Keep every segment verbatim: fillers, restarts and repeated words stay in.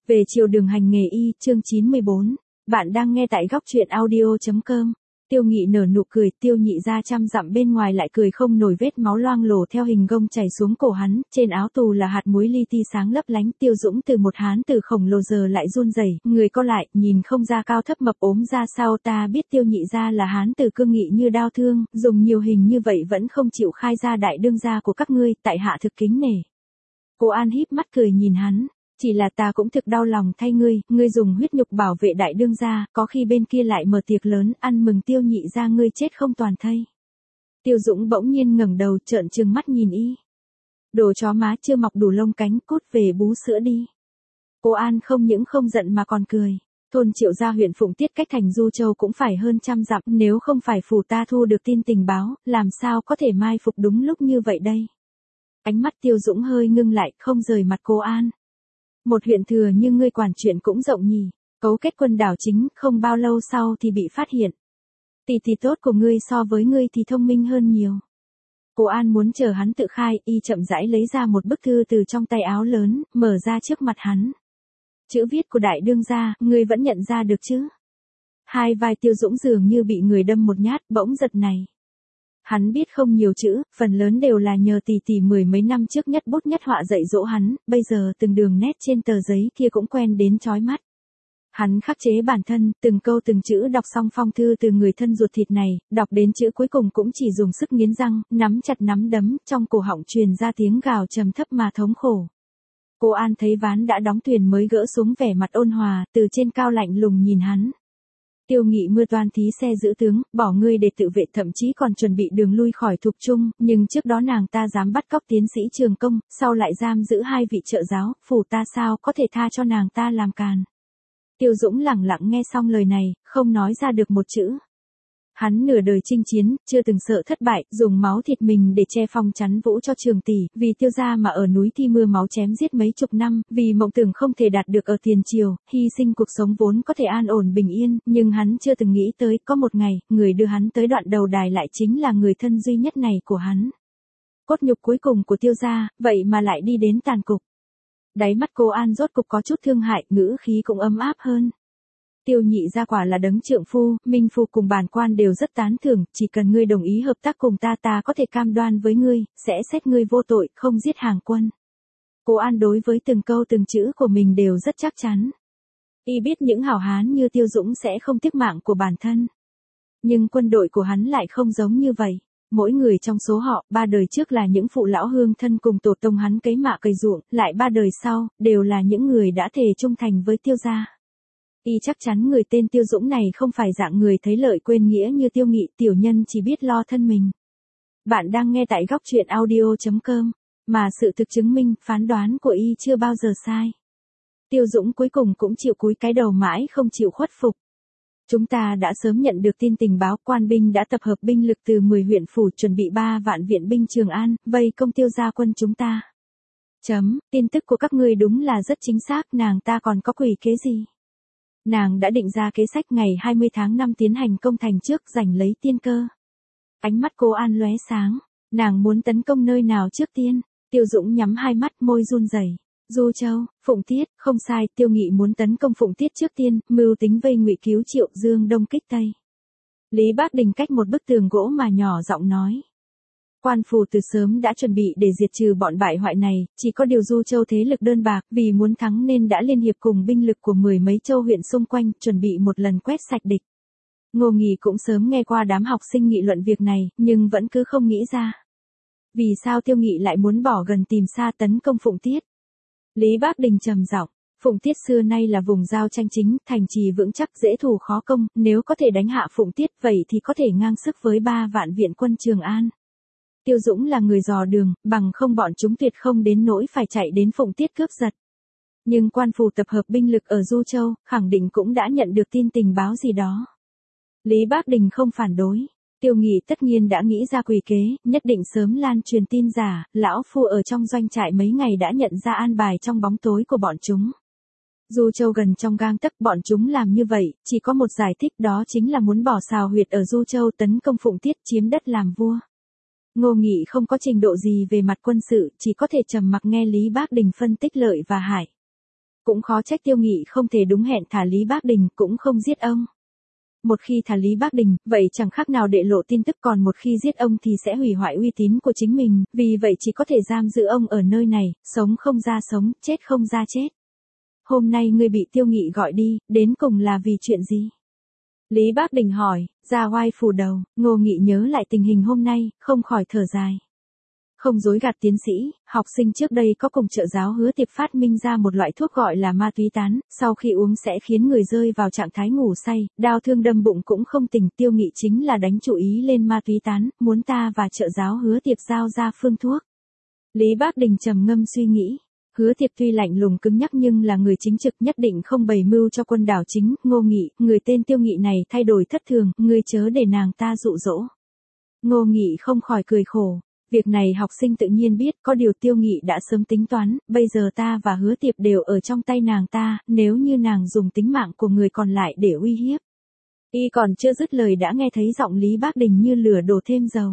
Về chiều đường hành nghề y, chương chín mươi bốn. Bạn đang nghe tại góc truyện audio chấm com. Tiêu Nghị nở nụ cười, Tiêu Nhị ra trăm dặm bên ngoài lại cười không nổi, vết máu loang lổ theo hình gông chảy xuống cổ hắn, trên áo tù là hạt muối li ti sáng lấp lánh. Tiêu Dũng từ một hán tử khổng lồ giờ lại run rẩy, người co lại, nhìn không ra cao thấp mập ốm ra sao. Ta biết Tiêu Nhị ra là hán tử cương nghị như đao thương, dùng nhiều hình như vậy vẫn không chịu khai ra đại đương gia của các ngươi, tại hạ thực kính nể. Cô An híp mắt cười nhìn hắn. Chỉ là ta cũng thực đau lòng thay ngươi, ngươi dùng huyết nhục bảo vệ đại đương gia, có khi bên kia lại mở tiệc lớn, ăn mừng Tiêu Nhị ra ngươi chết không toàn thây. Tiêu Dũng bỗng nhiên ngẩng đầu trợn trừng mắt nhìn y. Đồ chó má chưa mọc đủ lông cánh, cút về bú sữa đi. Cô An không những không giận mà còn cười. Thôn Triệu Gia huyện Phụng Tiết cách thành Du Châu cũng phải hơn trăm dặm, nếu không phải phủ ta thu được tin tình báo, làm sao có thể mai phục đúng lúc như vậy đây. Ánh mắt Tiêu Dũng hơi ngưng lại, không rời mặt cô An. Một huyện thừa như ngươi quản chuyện cũng rộng nhỉ, cấu kết quân đảo chính, không bao lâu sau thì bị phát hiện. Tỷ tỷ tốt của ngươi so với ngươi thì thông minh hơn nhiều. Cô An muốn chờ hắn tự khai, y chậm rãi lấy ra một bức thư từ trong tay áo lớn, mở ra trước mặt hắn. Chữ viết của đại đương gia, ngươi vẫn nhận ra được chứ? Hai vai Tiêu Dũng dường như bị người đâm một nhát, bỗng giật này. Hắn biết không nhiều chữ, phần lớn đều là nhờ tỷ tỷ mười mấy năm trước nhất bút nhất họa dạy dỗ hắn, bây giờ từng đường nét trên tờ giấy kia cũng quen đến chói mắt. Hắn khắc chế bản thân, từng câu từng chữ đọc xong phong thư từ người thân ruột thịt này, đọc đến chữ cuối cùng cũng chỉ dùng sức nghiến răng, nắm chặt nắm đấm, trong cổ họng truyền ra tiếng gào trầm thấp mà thống khổ. Cô An thấy ván đã đóng thuyền mới gỡ xuống, vẻ mặt ôn hòa, từ trên cao lạnh lùng nhìn hắn. Tiêu Nghị mưa toan thí xe giữ tướng, bỏ ngươi để tự vệ, thậm chí còn chuẩn bị đường lui khỏi Thục Trung, nhưng trước đó nàng ta dám bắt cóc tiến sĩ Trường Công, sau lại giam giữ hai vị trợ giáo, phủ ta sao có thể tha cho nàng ta làm càn. Tiêu Dũng lẳng lặng nghe xong lời này, không nói ra được một chữ. Hắn nửa đời chinh chiến, chưa từng sợ thất bại, dùng máu thịt mình để che phong chắn vũ cho Trường tỷ, vì Tiêu gia mà ở núi thi mưa máu chém giết mấy chục năm, vì mộng tưởng không thể đạt được ở tiền triều, hy sinh cuộc sống vốn có thể an ổn bình yên, nhưng hắn chưa từng nghĩ tới, có một ngày, người đưa hắn tới đoạn đầu đài lại chính là người thân duy nhất này của hắn. Cốt nhục cuối cùng của Tiêu gia, vậy mà lại đi đến tàn cục. Đáy mắt cô An rốt cục có chút thương hại, ngữ khí cũng ấm áp hơn. Tiêu Nhị ra quả là đấng trượng phu, minh phu cùng bản quan đều rất tán thưởng, chỉ cần ngươi đồng ý hợp tác cùng ta, ta có thể cam đoan với ngươi, sẽ xét ngươi vô tội, không giết hàng quân. Cô An đối với từng câu từng chữ của mình đều rất chắc chắn. Y biết những hảo hán như Tiêu Dũng sẽ không tiếc mạng của bản thân. Nhưng quân đội của hắn lại không giống như vậy. Mỗi người trong số họ, ba đời trước là những phụ lão hương thân cùng tổ tông hắn cấy mạ cày ruộng, lại ba đời sau, đều là những người đã thề trung thành với Tiêu gia. Y chắc chắn người tên Tiêu Dũng này không phải dạng người thấy lợi quên nghĩa như Tiêu Nghị, tiểu nhân chỉ biết lo thân mình. Bạn đang nghe tại góc truyện audio chấm com, mà sự thực chứng minh, phán đoán của y chưa bao giờ sai. Tiêu Dũng cuối cùng cũng chịu cúi cái đầu mãi không chịu khuất phục. Chúng ta đã sớm nhận được tin tình báo, quan binh đã tập hợp binh lực từ mười huyện phủ, chuẩn bị ba vạn viện binh Trường An, vây công Tiêu gia quân chúng ta. Chấm, tin tức của các ngươi đúng là rất chính xác, nàng ta còn có quỷ kế gì? Nàng đã định ra kế sách ngày hai mươi tháng năm tiến hành công thành trước, giành lấy tiên cơ. Ánh mắt cô An lóe sáng, nàng muốn tấn công nơi nào trước tiên? Tiêu Dũng nhắm hai mắt, môi run rẩy. Du Châu, Phụng Tiết, không sai, Tiêu Nghị muốn tấn công Phụng Tiết trước tiên, mưu tính vây ngụy cứu Triệu Dương đông kích Tây. Lý Bác Đình cách một bức tường gỗ mà nhỏ giọng nói. Quan phủ từ sớm đã chuẩn bị để diệt trừ bọn bại hoại này, chỉ có điều Du Châu thế lực đơn bạc, vì muốn thắng nên đã liên hiệp cùng binh lực của mười mấy châu huyện xung quanh, chuẩn bị một lần quét sạch địch. Ngô Nghì cũng sớm nghe qua đám học sinh nghị luận việc này, nhưng vẫn cứ không nghĩ ra. Vì sao Tiêu Nghị lại muốn bỏ gần tìm xa tấn công Phụng Tiết? Lý Bác Đình trầm giọng, Phụng Tiết xưa nay là vùng giao tranh chính, thành trì vững chắc, dễ thủ khó công, nếu có thể đánh hạ Phụng Tiết vậy thì có thể ngang sức với ba vạn viện quân Trường An. Tiêu Dũng là người dò đường, bằng không bọn chúng tuyệt không đến nỗi phải chạy đến Phụng Tiết cướp giật. Nhưng quan phủ tập hợp binh lực ở Du Châu, khẳng định cũng đã nhận được tin tình báo gì đó. Lý Bác Đình không phản đối. Tiêu Nghị tất nhiên đã nghĩ ra quỷ kế, nhất định sớm lan truyền tin giả, lão phu ở trong doanh trại mấy ngày đã nhận ra an bài trong bóng tối của bọn chúng. Du Châu gần trong gang tấc, bọn chúng làm như vậy, chỉ có một giải thích, đó chính là muốn bỏ xào huyệt ở Du Châu tấn công Phụng Tiết, chiếm đất làm vua. Ngô Nghị không có trình độ gì về mặt quân sự, chỉ có thể trầm mặc nghe Lý Bác Đình phân tích lợi và hại. cũng khó trách Tiêu Nghị không thể đúng hẹn thả Lý Bác Đình, cũng không giết ông. Một khi thả Lý Bác Đình, vậy chẳng khác nào để lộ tin tức, còn một khi giết ông thì sẽ hủy hoại uy tín của chính mình, vì vậy chỉ có thể giam giữ ông ở nơi này, sống không ra sống, chết không ra chết. Hôm nay ngươi bị Tiêu Nghị gọi đi, đến cùng là vì chuyện gì? Lý Bác Đình hỏi, ra oai phủ đầu. Ngô Nghị nhớ lại tình hình hôm nay, không khỏi thở dài. Không dối gạt tiến sĩ, học sinh trước đây có cùng trợ giáo Hứa Tiệp phát minh ra một loại thuốc gọi là ma túy tán, sau khi uống sẽ khiến người rơi vào trạng thái ngủ say, đau thương đâm bụng cũng không tỉnh. Tiêu Nghị chính là đánh chủ ý lên ma túy tán, muốn ta và trợ giáo Hứa Tiệp giao ra phương thuốc. Lý Bác Đình trầm ngâm suy nghĩ. Hứa Tiệp tuy lạnh lùng cứng nhắc nhưng là người chính trực, nhất định không bày mưu cho quân đảo chính. Ngô Nghị, người tên Tiêu Nghị này thay đổi thất thường, ngươi chớ để nàng ta dụ dỗ. Ngô Nghị không khỏi cười khổ. Việc này học sinh tự nhiên biết, có điều Tiêu Nghị đã sớm tính toán, bây giờ ta và Hứa Tiệp đều ở trong tay nàng ta, nếu như nàng dùng tính mạng của người còn lại để uy hiếp. Y còn chưa dứt lời đã nghe thấy giọng Lý Bác Đình như lửa đổ thêm dầu.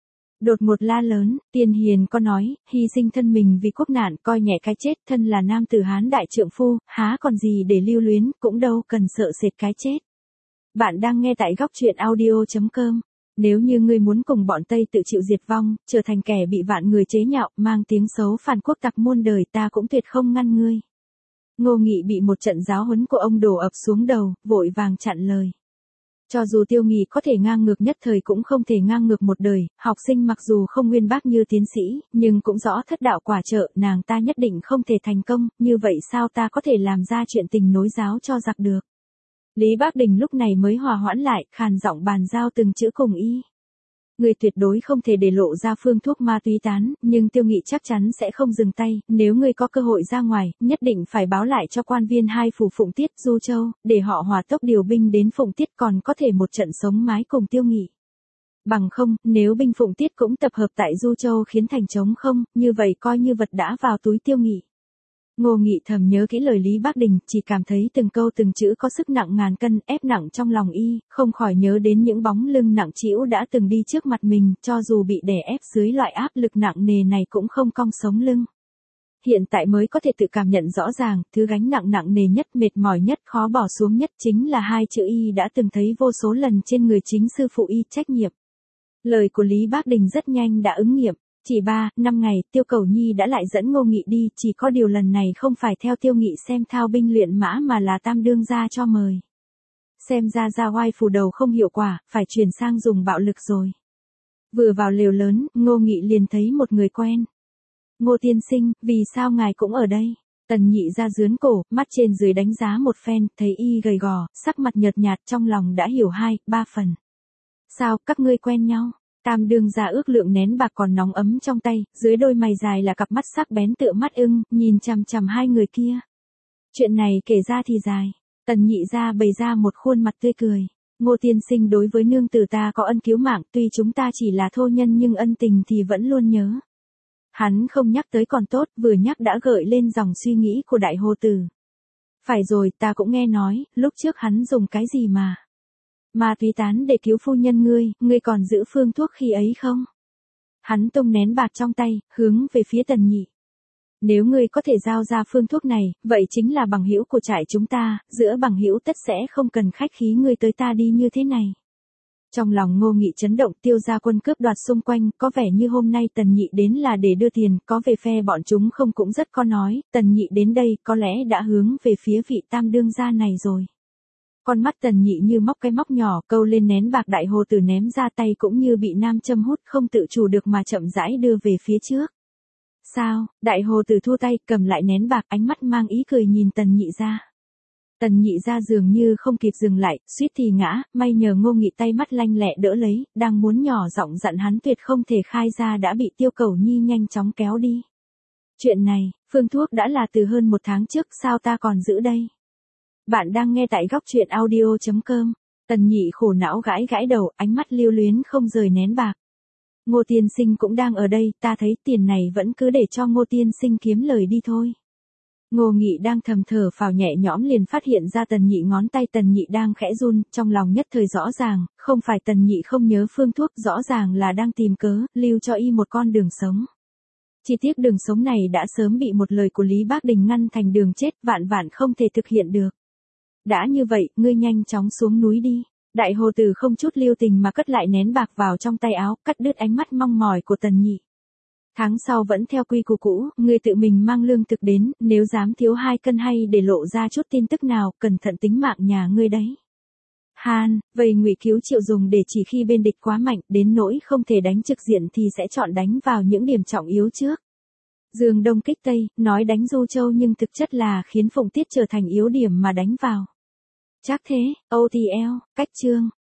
Đột ngột la lớn, Tiên Hiền có nói, hy sinh thân mình vì quốc nạn, coi nhẹ cái chết, thân là nam tử Hán đại trượng phu, há còn gì để lưu luyến, cũng đâu cần sợ sệt cái chết. Bạn đang nghe tại góc truyện audio chấm com. Nếu như ngươi muốn cùng bọn Tây tự chịu diệt vong, trở thành kẻ bị vạn người chế nhạo, mang tiếng xấu phản quốc tặc muôn đời, ta cũng tuyệt không ngăn ngươi. Ngô Nghị bị một trận giáo huấn của ông đổ ập xuống đầu, vội vàng chặn lời. Cho dù Tiêu Nghị có thể ngang ngược nhất thời cũng không thể ngang ngược một đời, học sinh mặc dù không nguyên bác như tiến sĩ, nhưng cũng rõ thất đạo quả trợ, nàng ta nhất định không thể thành công, như vậy sao ta có thể làm ra chuyện tình nối giáo cho giặc được. Lý Bác Đình lúc này mới hòa hoãn lại, khàn giọng bàn giao từng chữ cùng y. Người tuyệt đối không thể để lộ ra phương thuốc ma túy tán, nhưng Tiêu Nghị chắc chắn sẽ không dừng tay, nếu người có cơ hội ra ngoài, nhất định phải báo lại cho quan viên hai phủ Phụng Tiết, Du Châu, để họ hỏa tốc điều binh đến Phụng Tiết, còn có thể một trận sống mái cùng Tiêu Nghị. Bằng không, nếu binh Phụng Tiết cũng tập hợp tại Du Châu khiến thành trống không, như vậy coi như vật đã vào túi Tiêu Nghị. Ngô Nghị thầm nhớ kỹ lời Lý Bác Đình, chỉ cảm thấy từng câu từng chữ có sức nặng ngàn cân, ép nặng trong lòng y, không khỏi nhớ đến những bóng lưng nặng trĩu đã từng đi trước mặt mình, cho dù bị đè ép dưới loại áp lực nặng nề này cũng không cong sống lưng. Hiện tại mới có thể tự cảm nhận rõ ràng, thứ gánh nặng nặng nề nhất, mệt mỏi nhất, khó bỏ xuống nhất chính là hai chữ y đã từng thấy vô số lần trên người chính sư phụ y, trách nhiệm. Lời của Lý Bác Đình rất nhanh đã ứng nghiệm. Chỉ ba, năm ngày, Tiêu Cẩu Nhi đã lại dẫn Ngô Nghị đi, chỉ có điều lần này không phải theo Tiêu Nghị xem thao binh luyện mã mà là Tam đương gia cho mời. Xem ra ra oai phủ đầu không hiệu quả, phải chuyển sang dùng bạo lực rồi. Vừa vào lều lớn, Ngô Nghị liền thấy một người quen. Ngô tiên sinh, vì sao ngài cũng ở đây? Tần Nhị ra dướn cổ, mắt trên dưới đánh giá một phen, thấy y gầy gò, sắc mặt nhợt nhạt, trong lòng đã hiểu hai, ba phần. Sao, các ngươi quen nhau? Tam đương gia ước lượng nén bạc còn nóng ấm trong tay, dưới đôi mày dài là cặp mắt sắc bén tựa mắt ưng, nhìn chằm chằm hai người kia. Chuyện này kể ra thì dài. Tần Nhị gia bày ra một khuôn mặt tươi cười. Ngô tiên sinh đối với nương tử ta có ân cứu mạng, tuy chúng ta chỉ là thô nhân nhưng ân tình thì vẫn luôn nhớ. Hắn không nhắc tới còn tốt, vừa nhắc đã gợi lên dòng suy nghĩ của đại hồ tử. Phải rồi, ta cũng nghe nói, lúc trước hắn dùng cái gì mà. Ma túy tán để cứu phu nhân ngươi, ngươi còn giữ phương thuốc khi ấy không? Hắn tung nén bạc trong tay, hướng về phía Tần Nhị. Nếu ngươi có thể giao ra phương thuốc này, vậy chính là bằng hữu của trại chúng ta, giữa bằng hữu tất sẽ không cần khách khí ngươi tới ta đi như thế này. Trong lòng Ngô Nghị chấn động, Tiêu gia quân cướp đoạt xung quanh, có vẻ như hôm nay Tần Nhị đến là để đưa tiền, có về phe bọn chúng không cũng rất có nói, Tần Nhị đến đây có lẽ đã hướng về phía vị Tam đương gia này rồi. Con mắt Tần Nhị như móc cái móc nhỏ, câu lên nén bạc, đại hồ tử ném ra tay cũng như bị nam châm hút, không tự chủ được mà chậm rãi đưa về phía trước. Sao? Đại hồ tử thu tay, cầm lại nén bạc, ánh mắt mang ý cười nhìn Tần Nhị ra. Tần Nhị ra dường như không kịp dừng lại, suýt thì ngã, may nhờ Ngô Nghị tay mắt lanh lẹ đỡ lấy, đang muốn nhỏ giọng dặn hắn tuyệt không thể khai ra đã bị Tiêu Cẩu Nhi nhanh chóng kéo đi. Chuyện này, phương thuốc đã là từ hơn một tháng trước, sao ta còn giữ đây? Bạn đang nghe tại góc truyện audio chấm com. Tần Nhị khổ não gãi gãi đầu, ánh mắt lưu luyến không rời nén bạc. Ngô tiên sinh cũng đang ở đây, ta thấy tiền này vẫn cứ để cho Ngô tiên sinh kiếm lời đi thôi. Ngô Nghị đang thầm thở phào nhẹ nhõm liền phát hiện ra Tần Nhị ngón tay Tần Nhị đang khẽ run, trong lòng nhất thời rõ ràng, không phải Tần Nhị không nhớ phương thuốc, rõ ràng là đang tìm cớ, lưu cho y một con đường sống. Chi tiết đường sống này đã sớm bị một lời của Lý Bác Đình ngăn thành đường chết, vạn vạn không thể thực hiện được. Đã như vậy, ngươi nhanh chóng xuống núi đi. Đại hồ tử không chút lưu tình mà cất lại nén bạc vào trong tay áo, cắt đứt ánh mắt mong mỏi của Tần Nhị. Tháng sau vẫn theo quy củ cũ, ngươi tự mình mang lương thực đến, nếu dám thiếu hai cân hay để lộ ra chút tin tức nào, cẩn thận tính mạng nhà ngươi đấy. Han, vậy Ngụy Cứu Triệu dùng để chỉ khi bên địch quá mạnh, đến nỗi không thể đánh trực diện thì sẽ chọn đánh vào những điểm trọng yếu trước. Dương Đông kích Tây, nói đánh Du Châu nhưng thực chất là khiến Phụng Tiết trở thành yếu điểm mà đánh vào. Chắc thế, ô tê lờ, cách chương.